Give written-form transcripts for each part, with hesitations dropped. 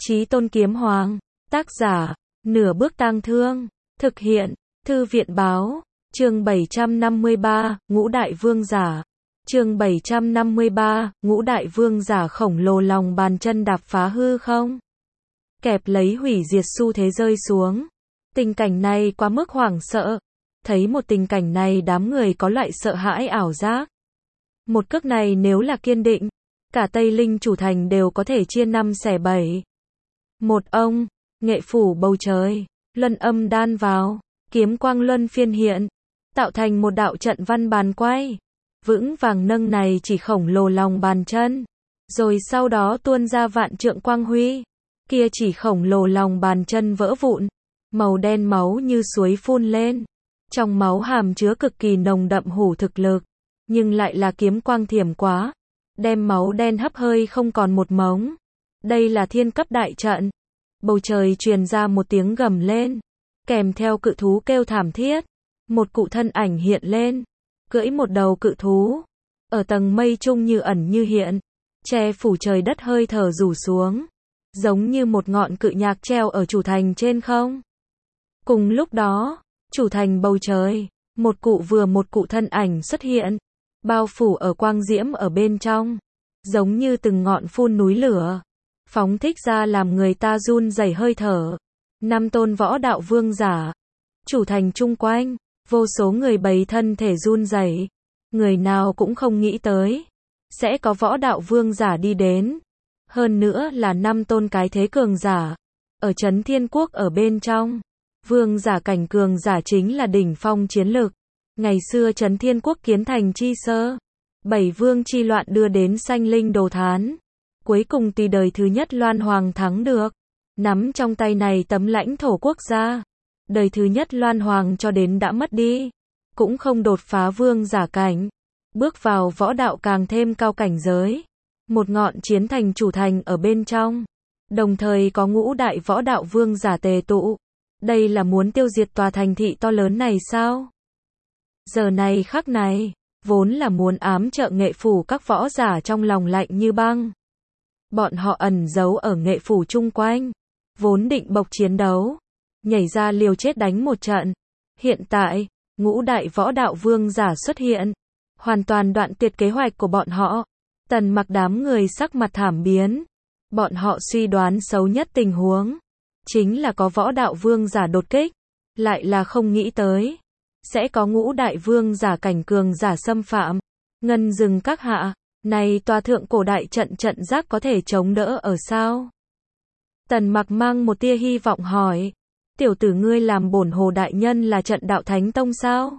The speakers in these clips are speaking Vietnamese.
Chí Tôn Kiếm Hoàng. Tác giả, Nửa Bước Tang Thương. Thực hiện, Thư viện Báo. Chương 753, Ngũ Đại Vương Giả. Chương 753, Ngũ Đại Vương Giả khổng lồ lòng bàn chân đạp phá hư không. Kẹp lấy hủy diệt xu thế rơi xuống. Tình cảnh này quá mức hoảng sợ. Thấy một tình cảnh này đám người có loại sợ hãi ảo giác. Một cước này nếu là kiên định, cả Tây Linh chủ thành đều có thể chia năm xẻ bảy. Một ông, nghệ phủ bầu trời, luân âm đan vào, kiếm quang luân phiên hiện, tạo thành một đạo trận văn bàn quay. Vững vàng nâng này chỉ khổng lồ lòng bàn chân, rồi sau đó tuôn ra vạn trượng quang huy. Kia chỉ khổng lồ lòng bàn chân vỡ vụn, màu đen máu như suối phun lên. Trong máu hàm chứa cực kỳ nồng đậm hủ thực lực, nhưng lại là kiếm quang thiểm quá, đem máu đen hấp hơi không còn một mống. Đây là thiên cấp đại trận. Bầu trời truyền ra một tiếng gầm lên, kèm theo cự thú kêu thảm thiết. Một cụ thân ảnh hiện lên, cưỡi một đầu cự thú, ở tầng mây trung như ẩn như hiện, che phủ trời đất hơi thở rủ xuống, giống như một ngọn cự nhạc treo ở chủ thành trên không. Cùng lúc đó, chủ thành bầu trời, một cụ thân ảnh xuất hiện, bao phủ ở quang diễm ở bên trong, giống như từng ngọn phun núi lửa, phóng thích ra làm người ta run rẩy hơi thở. 5 tôn võ đạo vương giả, chủ thành chung quanh, vô số người bầy thân thể run rẩy, người nào cũng không nghĩ tới sẽ có võ đạo vương giả đi đến, hơn nữa là 5 tôn cái thế cường giả, ở Chấn Thiên Quốc ở bên trong. Vương giả cảnh cường giả chính là đỉnh phong chiến lực. Ngày xưa Chấn Thiên Quốc kiến thành chi sơ, 7 vương chi loạn đưa đến sanh linh đồ thán. Cuối cùng tỷ đời thứ nhất Loan Hoàng thắng được, nắm trong tay này tấm lãnh thổ quốc gia. Đời thứ nhất Loan Hoàng cho đến đã mất đi, cũng không đột phá vương giả cảnh, bước vào võ đạo càng thêm cao cảnh giới. Một ngọn chiến thành chủ thành ở bên trong, đồng thời có ngũ đại võ đạo vương giả tề tụ. Đây là muốn tiêu diệt tòa thành thị to lớn này sao? Giờ này khắc này, vốn là muốn ám trợ nghệ phủ các võ giả trong lòng lạnh như băng. Bọn họ ẩn giấu ở nghệ phủ chung quanh, vốn định bộc chiến đấu, nhảy ra liều chết đánh một trận. Hiện tại, ngũ đại võ đạo vương giả xuất hiện, hoàn toàn đoạn tuyệt kế hoạch của bọn họ. Tần Mặc đám người sắc mặt thảm biến. Bọn họ suy đoán xấu nhất tình huống chính là có võ đạo vương giả đột kích, lại là không nghĩ tới sẽ có ngũ đại vương giả cảnh cường giả xâm phạm. Ngân Dừng các hạ, này tòa thượng cổ đại trận trận giác có thể chống đỡ ở sao? Tần Mặc mang một tia hy vọng hỏi. Tiểu tử ngươi làm bổn hồ đại nhân là trận đạo thánh tông sao?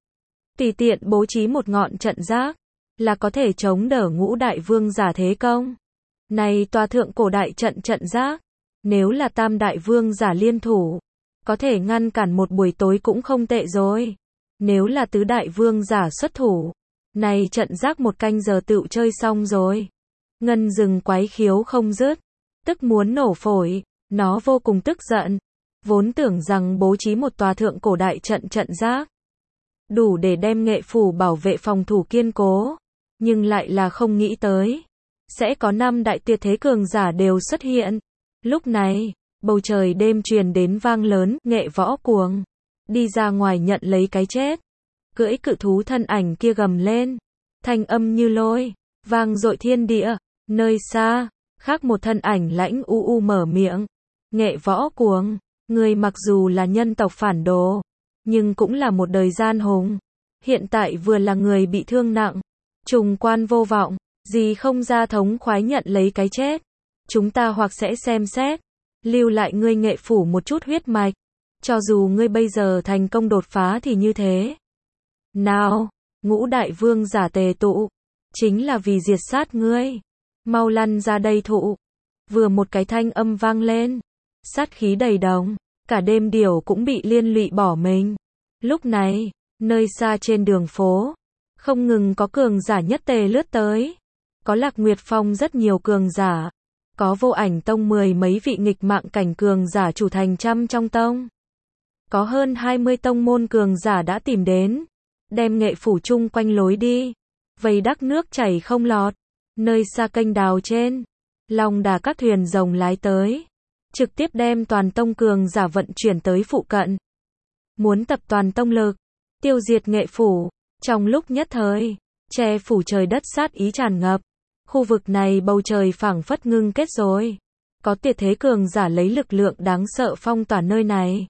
Tùy tiện bố trí một ngọn trận giác là có thể chống đỡ ngũ đại vương giả thế công. Này tòa thượng cổ đại trận trận giác, nếu là tam đại vương giả liên thủ, có thể ngăn cản một buổi tối cũng không tệ rồi. Nếu là tứ đại vương giả xuất thủ, này trận giác một canh giờ tựu chơi xong rồi. Ngân Dừng quái khiếu không dứt, tức muốn nổ phổi, nó vô cùng tức giận. Vốn tưởng rằng bố trí một tòa thượng cổ đại trận trận giác đủ để đem nghệ phủ bảo vệ phòng thủ kiên cố, nhưng lại là không nghĩ tới sẽ có 5 đại tuyệt thế cường giả đều xuất hiện. Lúc này, bầu trời đêm truyền đến vang lớn, nghệ võ cuồng đi ra ngoài nhận lấy cái chết. Cưỡi cự thú thân ảnh kia gầm lên, thanh âm như lôi, vang dội thiên địa. Nơi xa, khác một thân ảnh lãnh mở miệng. Nghệ võ cuồng, người mặc dù là nhân tộc phản đồ, nhưng cũng là một đời gian hùng. Hiện tại vừa là người bị thương nặng, trùng quan vô vọng, gì không ra thống khoái nhận lấy cái chết. Chúng ta hoặc sẽ xem xét, lưu lại ngươi nghệ phủ một chút huyết mạch, cho dù ngươi bây giờ thành công đột phá thì như thế. Nào, ngũ đại vương giả tề tụ, chính là vì diệt sát ngươi. Mau lăn ra đây thụ. Vừa một cái thanh âm vang lên, sát khí đầy đồng, cả đêm điểu cũng bị liên lụy bỏ mình. Lúc này, nơi xa trên đường phố, không ngừng có cường giả nhất tề lướt tới. Có Lạc Nguyệt Phong rất nhiều cường giả, có Vô Ảnh Tông 10 mấy vị nghịch mạng cảnh cường giả chủ thành trăm trong tông. Có hơn 20 tông môn cường giả đã tìm đến, đem nghệ phủ chung quanh lối đi, vây đắc nước chảy không lọt. Nơi xa kênh đào trên, Long Đà các thuyền rồng lái tới, trực tiếp đem toàn tông cường giả vận chuyển tới phụ cận. Muốn tập toàn tông lực, tiêu diệt Nghệ phủ. Trong lúc nhất thời, che phủ trời đất sát ý tràn ngập. Khu vực này bầu trời phảng phất ngưng kết rồi. Có tuyệt thế cường giả lấy lực lượng đáng sợ phong tỏa nơi này.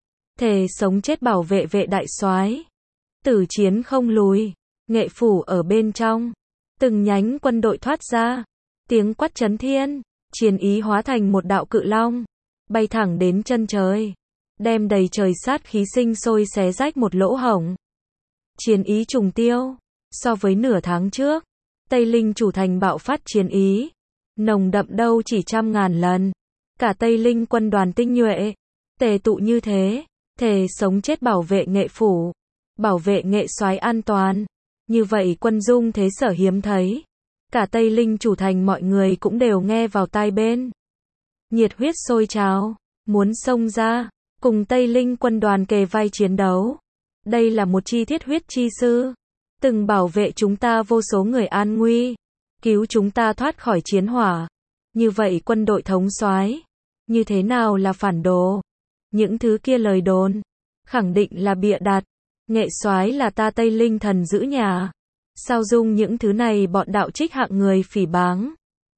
Thề sống chết bảo vệ vệ đại soái. Tử chiến không lùi. Nghệ phủ ở bên trong. Từng nhánh quân đội thoát ra. Tiếng quát chấn thiên. Chiến ý hóa thành một đạo cự long. Bay thẳng đến chân trời. Đem đầy trời sát khí sinh sôi xé rách một lỗ hổng. Chiến ý trùng tiêu. So với nửa tháng trước, Tây Linh chủ thành bạo phát chiến ý. Nồng đậm đâu chỉ 100.000 lần. Cả Tây Linh quân đoàn tinh nhuệ. Tề tụ như thế. Thề sống chết bảo vệ Nghệ phủ. Bảo vệ Nghệ soái an toàn. Như vậy quân dung thế sở hiếm thấy. Cả Tây Linh chủ thành mọi người cũng đều nghe vào tai bên. Nhiệt huyết sôi trào. Muốn xông ra. Cùng Tây Linh quân đoàn kề vai chiến đấu. Đây là một chi thiết huyết chi sư. Từng bảo vệ chúng ta vô số người an nguy. Cứu chúng ta thoát khỏi chiến hỏa. Như vậy quân đội thống soái, như thế nào là phản đồ? Những thứ kia lời đồn, khẳng định là bịa đặt. Nghệ soái là ta Tây Linh thần giữ nhà. Sao dung những thứ này bọn đạo trích hạng người phỉ báng.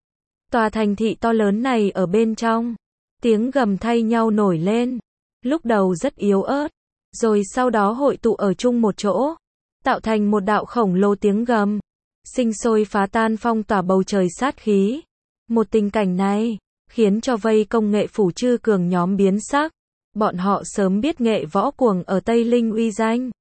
Tòa thành thị to lớn này ở bên trong. Tiếng gầm thay nhau nổi lên. Lúc đầu rất yếu ớt. Rồi sau đó hội tụ ở chung một chỗ. Tạo thành một đạo khổng lồ tiếng gầm. Sinh sôi phá tan phong tỏa bầu trời sát khí. Một tình cảnh này, khiến cho vây công Nghệ phủ chư cường nhóm biến sắc. Bọn họ sớm biết Nghệ võ cuồng ở Tây Linh uy danh.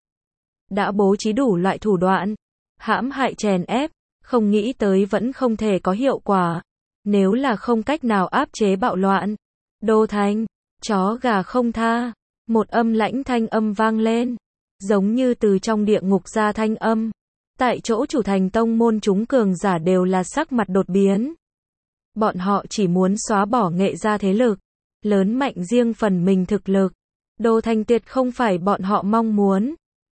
Đã bố trí đủ loại thủ đoạn. Hãm hại chèn ép. Không nghĩ tới vẫn không thể có hiệu quả. Nếu là không cách nào áp chế bạo loạn. Đô thành, chó gà không tha. Một âm lãnh thanh âm vang lên. Giống như từ trong địa ngục ra thanh âm. Tại chỗ chủ thành tông môn chúng cường giả đều là sắc mặt đột biến. Bọn họ chỉ muốn xóa bỏ Nghệ gia thế lực. Lớn mạnh riêng phần mình thực lực. Đô thành tuyệt không phải bọn họ mong muốn.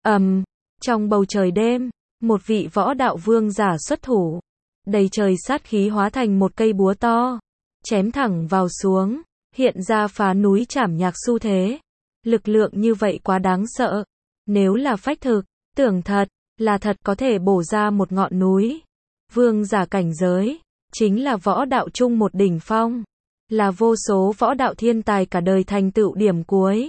Trong bầu trời đêm, một vị võ đạo vương giả xuất thủ. Đầy trời sát khí hóa thành một cây búa to. Chém thẳng vào xuống. Hiện ra phá núi chảm nhạc xu thế. Lực lượng như vậy quá đáng sợ. Nếu là phách thực, tưởng thật, là thật có thể bổ ra một ngọn núi. Vương giả cảnh giới, chính là võ đạo chung một đỉnh phong. Là vô số võ đạo thiên tài cả đời thành tựu điểm cuối.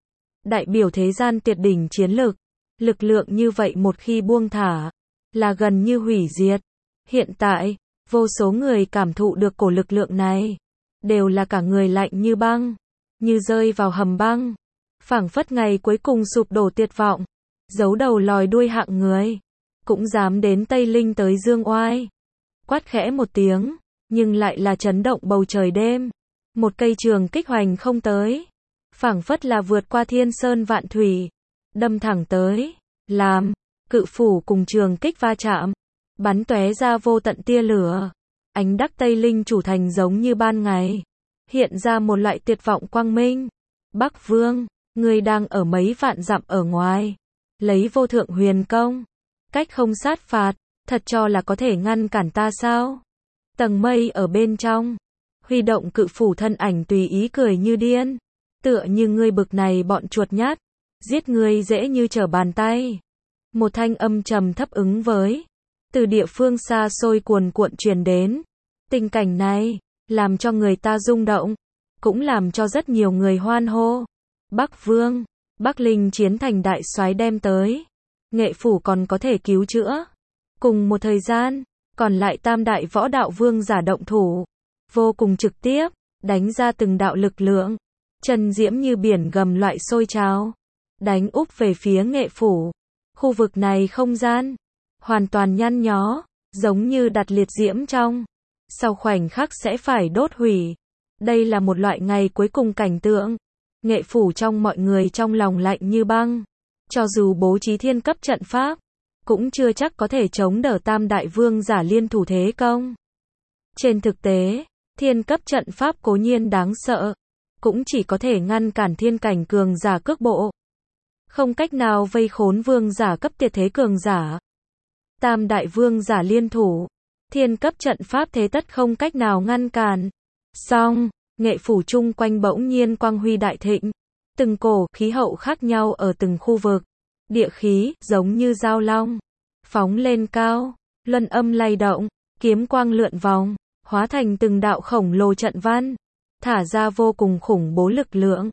Đại biểu thế gian tuyệt đỉnh chiến lực. Lực lượng như vậy một khi buông thả, là gần như hủy diệt. Hiện tại, vô số người cảm thụ được cổ lực lượng này. Đều là cả người lạnh như băng. Như rơi vào hầm băng. Phảng phất ngày cuối cùng sụp đổ tuyệt vọng. Giấu đầu lòi đuôi hạng người. Cũng dám đến Tây Linh tới dương oai. Quát khẽ một tiếng. Nhưng lại là chấn động bầu trời đêm. Một cây trường kích hoành không tới. Phảng phất là vượt qua thiên sơn vạn thủy. Đâm thẳng tới. Làm. Cự phủ cùng trường kích va chạm. Bắn tóe ra vô tận tia lửa. Ánh đắc Tây Linh chủ thành giống như ban ngày. Hiện ra một loại tuyệt vọng quang minh. Bắc Vương, ngươi đang ở mấy vạn dặm ở ngoài. Lấy vô thượng huyền công. Cách không sát phạt. Thật cho là có thể ngăn cản ta sao? Tầng mây ở bên trong. Huy động cự phủ thân ảnh tùy ý cười như điên. Tựa như ngươi bực này bọn chuột nhát. Giết ngươi dễ như trở bàn tay. Một thanh âm trầm thấp ứng với. Từ địa phương xa xôi cuồn cuộn truyền đến. Tình cảnh này, làm cho người ta rung động. Cũng làm cho rất nhiều người hoan hô. Bắc Vương, Bắc Linh chiến thành đại soái đem tới. Nghệ phủ còn có thể cứu chữa. Cùng một thời gian, còn lại tam đại võ đạo vương giả động thủ. Vô cùng trực tiếp, đánh ra từng đạo lực lượng. Chân diễm như biển gầm loại sôi trào. Đánh úp về phía Nghệ phủ. Khu vực này không gian. Hoàn toàn nhăn nhó. Giống như đặt liệt diễm trong. Sau khoảnh khắc sẽ phải đốt hủy. Đây là một loại ngày cuối cùng cảnh tượng. Nghệ phủ trong mọi người trong lòng lạnh như băng. Cho dù bố trí thiên cấp trận pháp, cũng chưa chắc có thể chống đỡ tam đại vương giả liên thủ thế công. Trên thực tế, thiên cấp trận pháp cố nhiên đáng sợ, cũng chỉ có thể ngăn cản thiên cảnh cường giả cước bộ. Không cách nào vây khốn vương giả cấp tuyệt thế cường giả. Tam đại vương giả liên thủ, thiên cấp trận pháp thế tất không cách nào ngăn cản. Song, nghệ phủ chung quanh bỗng nhiên quang huy đại thịnh. Từng cổ khí hậu khác nhau ở từng khu vực. Địa khí, giống như dao long, phóng lên cao, luân âm lay động, kiếm quang lượn vòng, hóa thành từng đạo khổng lồ trận văn, thả ra vô cùng khủng bố lực lượng.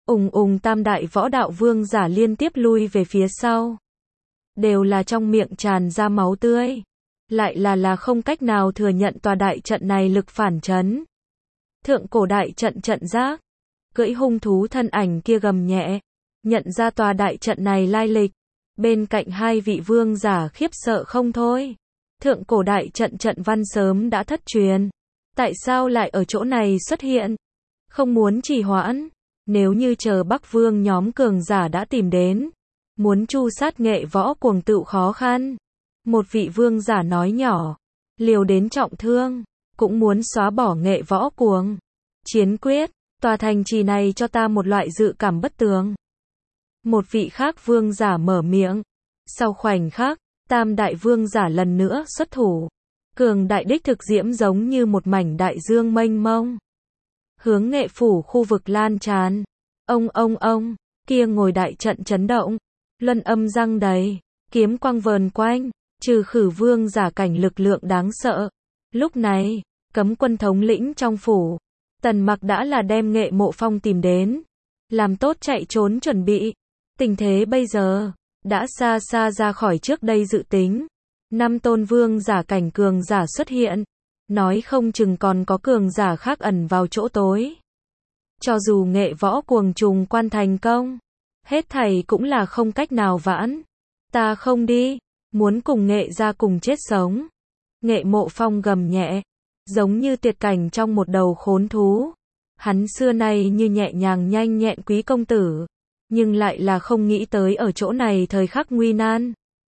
Tam đại võ đạo vương giả liên tiếp lui về phía sau. Đều là trong miệng tràn ra máu tươi. Lại là không cách nào thừa nhận tòa đại trận này lực phản chấn. Thượng cổ đại trận trận giác. Cưỡi hung thú thân ảnh kia gầm nhẹ. Nhận ra tòa đại trận này lai lịch. Bên cạnh hai vị vương giả khiếp sợ không thôi. Thượng cổ đại trận trận văn sớm đã thất truyền. Tại sao lại ở chỗ này xuất hiện? Không muốn trì hoãn. Nếu như chờ Bắc Vương nhóm cường giả đã tìm đến. Muốn tru sát nghệ võ cuồng tựu khó khăn. Một vị vương giả nói nhỏ. Liều đến trọng thương. Cũng muốn xóa bỏ nghệ võ cuồng. Chiến quyết. Tòa thành trì này cho ta một loại dự cảm bất tường. Một vị khác vương giả mở miệng. Sau khoảnh khắc, tam đại vương giả lần nữa xuất thủ. Cường đại đích thực diễm giống như một mảnh đại dương mênh mông. Hướng nghệ phủ khu vực lan tràn. Ông, kia ngồi đại trận chấn động. Luân âm răng đầy. Kiếm quang vờn quanh. Trừ khử vương giả cảnh lực lượng đáng sợ. Lúc này, cấm quân thống lĩnh trong phủ. Tần Mặc đã là đem Nghệ Mộ Phong tìm đến. Làm tốt chạy trốn chuẩn bị. Tình thế bây giờ, đã xa xa ra khỏi trước đây dự tính. 5 tôn vương giả cảnh cường giả xuất hiện. Nói không chừng còn có cường giả khác ẩn vào chỗ tối. Cho dù nghệ võ cuồng trùng quan thành công, hết thảy cũng là không cách nào vãn. Ta không đi, muốn cùng nghệ ra cùng chết sống. Nghệ Mộ Phong gầm nhẹ, giống như tuyệt cảnh trong một đầu khốn thú. Hắn xưa nay như nhẹ nhàng nhanh nhẹn quý công tử, nhưng lại là không nghĩ tới ở chỗ này thời khắc nguy nan.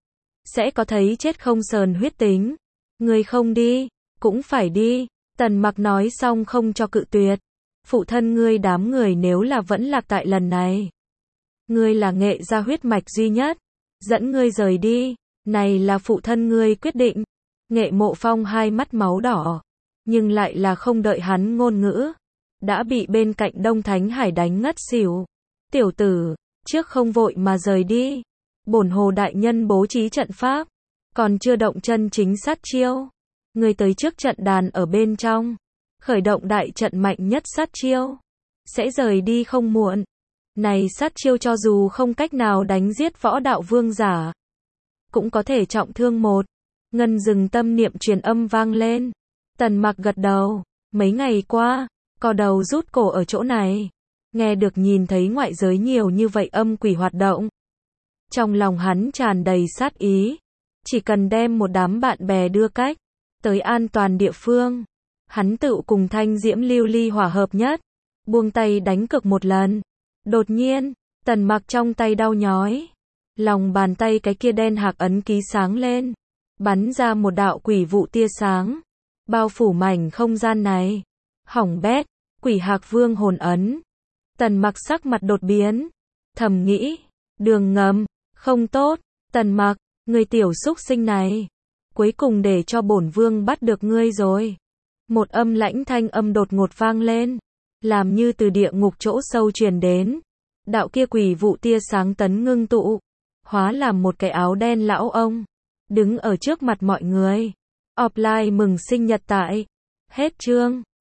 Sẽ có thấy chết không sờn huyết tính. Ngươi không đi, cũng phải đi. Tần Mặc nói xong không cho cự tuyệt. Phụ thân ngươi đám người nếu là vẫn lạc tại lần này. Ngươi là nghệ gia huyết mạch duy nhất. Dẫn ngươi rời đi. Này là phụ thân ngươi quyết định. Nghệ Mộ Phong hai mắt máu đỏ. Nhưng lại là không đợi hắn ngôn ngữ. Đã bị bên cạnh Đông Thánh Hải đánh ngất xỉu. Tiểu tử, trước không vội mà rời đi. Bổn hồ đại nhân bố trí trận pháp. Còn chưa động chân chính sát chiêu. Ngươi tới trước trận đàn ở bên trong. Khởi động đại trận mạnh nhất sát chiêu. Sẽ rời đi không muộn. Này sát chiêu cho dù không cách nào đánh giết võ đạo vương giả. Cũng có thể trọng thương một. Ngân dừng tâm niệm truyền âm vang lên. Tần Mặc gật đầu. Mấy ngày qua, co đầu rút cổ ở chỗ này. Nghe được nhìn thấy ngoại giới nhiều như vậy âm quỷ hoạt động. Trong lòng hắn tràn đầy sát ý. Chỉ cần đem một đám bạn bè đưa cách tới an toàn địa phương. Hắn tự cùng Thanh Diễm Lưu Ly hòa hợp nhất. Buông tay đánh cược một lần. Đột nhiên, Tần Mặc trong tay đau nhói. Lòng bàn tay cái kia đen hạc ấn ký sáng lên. Bắn ra một đạo quỷ vụ tia sáng. Bao phủ mảnh không gian này. Hỏng bét, quỷ hạc vương hồn ấn. Tần Mặc sắc mặt đột biến. Thầm nghĩ, đường ngầm, không tốt. Tần Mặc, người tiểu xúc sinh này. Cuối cùng để cho bổn vương bắt được ngươi rồi. Một âm lãnh thanh âm đột ngột vang lên. Làm như từ địa ngục chỗ sâu truyền đến. Đạo kia quỷ vụ tia sáng tấn ngưng tụ. Hóa làm một cái áo đen lão ông. Đứng ở trước mặt mọi người. Offline mừng sinh nhật tại. Hết chương.